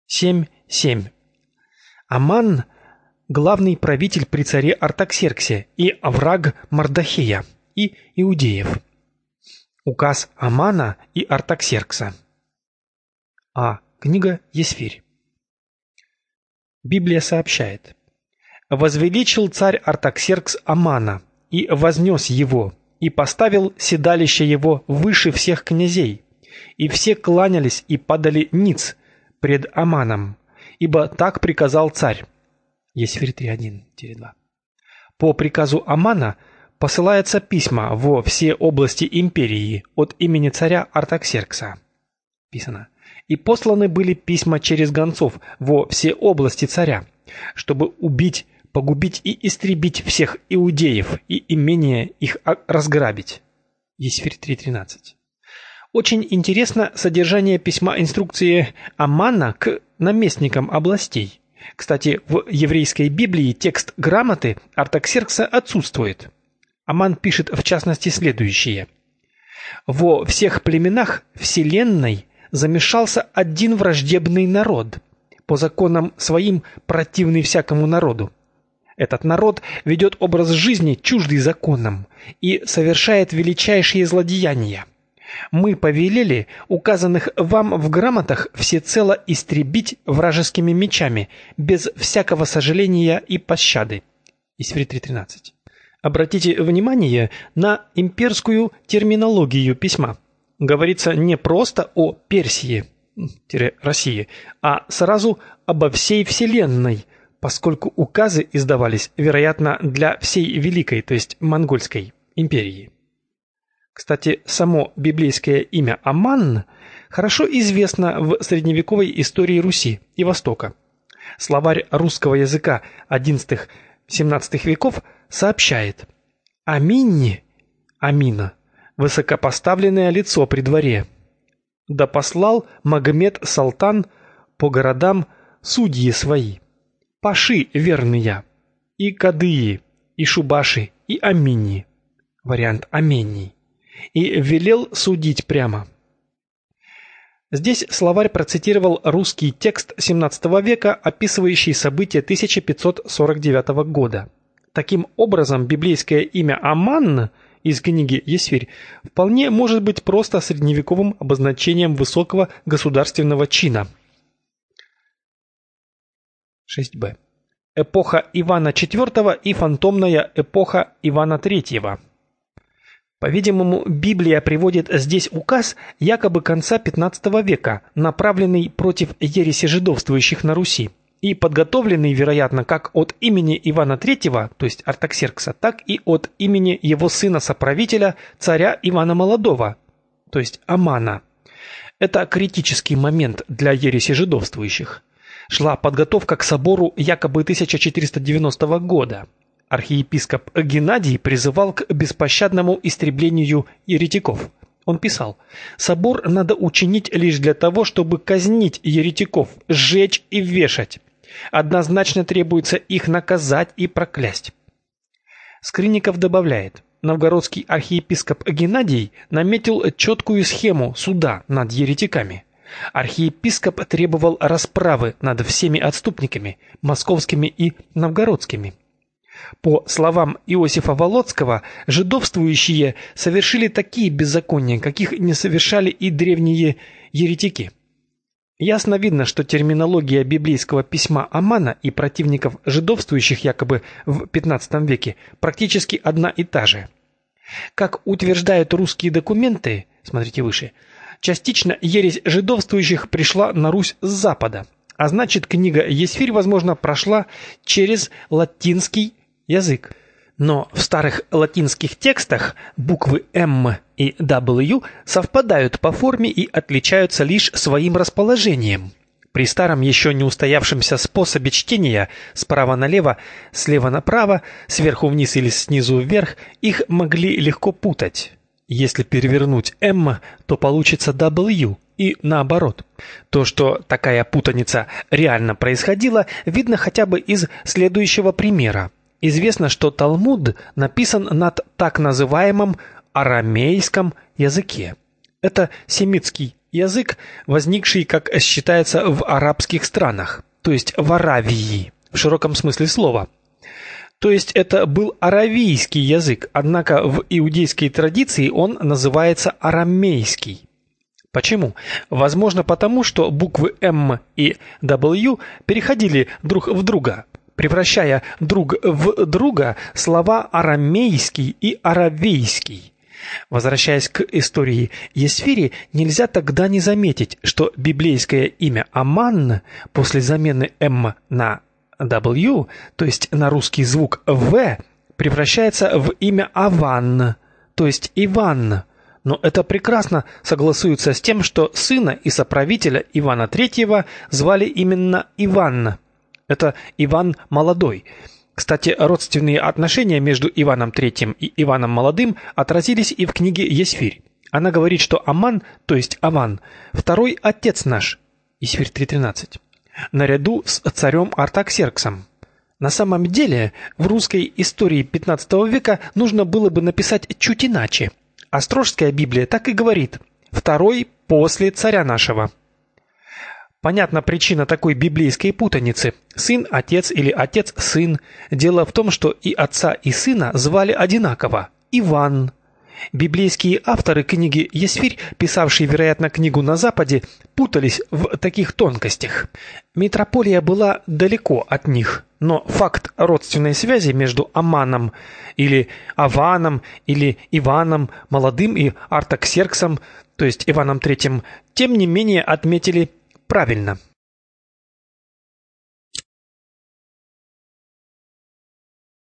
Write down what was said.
7.7. Аман – главный правитель при царе Артаксерксе и враг Мардохея и иудеев. Указ Амана и Артаксеркса. Книга Есфирь. Библия сообщает: «Возвеличил царь Артаксеркс Амана, и вознес его, и поставил седалище его выше всех князей, и все кланялись и падали ниц пред Аманом, ибо так приказал царь». Есфирь 3.1-2. По приказу Амана посылаются письма во все области империи от имени царя Артаксеркса. Писано: «И посланы были письма через гонцов во все области царя, чтобы убить, погубить и истребить всех иудеев и имения их разграбить». Есфирь 3.13. Очень интересно содержание письма инструкции Амана к наместникам областей. Кстати, в еврейской Библии текст грамоты Артаксеркса отсутствует. Аман пишет в частности следующее: «Во всех племенах вселенной замешался один враждебный народ, по законам своим противный всякому народу. Этот народ ведет образ жизни чуждый законам и совершает величайшие злодеяния. Мы повелели указанных вам в грамотах всецело истребить вражескими мечами, без всякого сожаления и пощады». Есфирь 3.13. Обратите внимание на имперскую терминологию письма. Говорится не просто о Персии-России, а сразу обо всей вселенной, поскольку указы издавались, вероятно, для всей великой, то есть монгольской империи. Кстати, само библейское имя Аман хорошо известно в средневековой истории Руси и Востока. Словарь русского языка XI-XVII веков сообщает: «Аминни, Амина, высокопоставленное лицо при дворе. Да послал Магомед Салтан по городам судьи свои, паши верные, и кадыи, и шубаши, и аминни». Вариант аменний. «И велел судить прямо». Здесь словарь процитировал русский текст XVII века, описывающий события 1549 года. Таким образом, библейское имя Аман из книги Есфирь вполне может быть просто средневековым обозначением высокого государственного чина. 6б. Эпоха Ивана IV и фантомная эпоха Ивана III. По-видимому, Библия приводит здесь указ якобы конца XV века, направленный против ереси жидовствующих на Руси, и подготовленный, вероятно, как от имени Ивана III, то есть Артаксеркса, так и от имени его сына-соправителя, царя Ивана Молодого, то есть Амана. Это критический момент для ереси жидовствующих. Шла подготовка к собору якобы 1490 года. Архиепископ Геннадий призывал к беспощадному истреблению еретиков. Он писал: «Собор надо учинить лишь для того, чтобы казнить еретиков, сжечь и вешать. Однозначно требуется их наказать и проклясть». Скрынников добавляет: новгородский архиепископ Геннадий наметил четкую схему суда над еретиками. Архиепископ требовал расправы над всеми отступниками, московскими и новгородскими. По словам Иосифа Волоцкого, жидовствующие совершили такие беззакония, каких не совершали и древние еретики. Ясно видно, что терминология библейского письма Амана и противников жидовствующих якобы в XV веке практически одна и та же. Как утверждают русские документы, смотрите выше, частично ересь жидовствующих пришла на Русь с запада, а значит, книга Есфирь, возможно, прошла через латинский язык. Но в старых латинских текстах буквы М и W совпадают по форме и отличаются лишь своим расположением. При старом еще не устоявшемся способе чтения справа налево, слева направо, сверху вниз или снизу вверх их могли легко путать. Если перевернуть М, то получится W и наоборот. То, что такая путаница реально происходила, видно хотя бы из следующего примера. Известно, что Талмуд написан над так называемым арамейском языке. Это семитский язык, возникший, как считается, в арабских странах, то есть в Аравии, в широком смысле слова. То есть это был аравийский язык, однако в иудейской традиции он называется арамейский. Почему? Возможно, потому что буквы М и W переходили друг в друга, превращая друг в друга слова арамейский и аравейский. Возвращаясь к истории Есфири, нельзя тогда не заметить, что библейское имя Аман после замены М на W, то есть на русский звук В, превращается в имя Аван, то есть Иван. Но это прекрасно согласуется с тем, что сына и соправителя Ивана III звали именно Иван. Это Иван Молодой. Кстати, родственные отношения между Иваном III и Иваном Молодым отразились и в книге Есфирь. Она говорит, что Аман, то есть Аван, второй отец наш, Есфирь 3.13, наряду с царем Артаксерксом. На самом деле, в русской истории XV века нужно было бы написать чуть иначе. Острожская Библия так и говорит: «Второй после царя нашего». Понятна причина такой библейской путаницы. Сын – отец или отец – сын. Дело в том, что и отца, и сына звали одинаково – Иван. Библейские авторы книги Есфирь, писавшие, вероятно, книгу на Западе, путались в таких тонкостях. Митрополия была далеко от них, но факт родственной связи между Аманом или Аваном или Иваном Молодым и Артаксерксом, то есть Иваном III, тем не менее отметили правильно.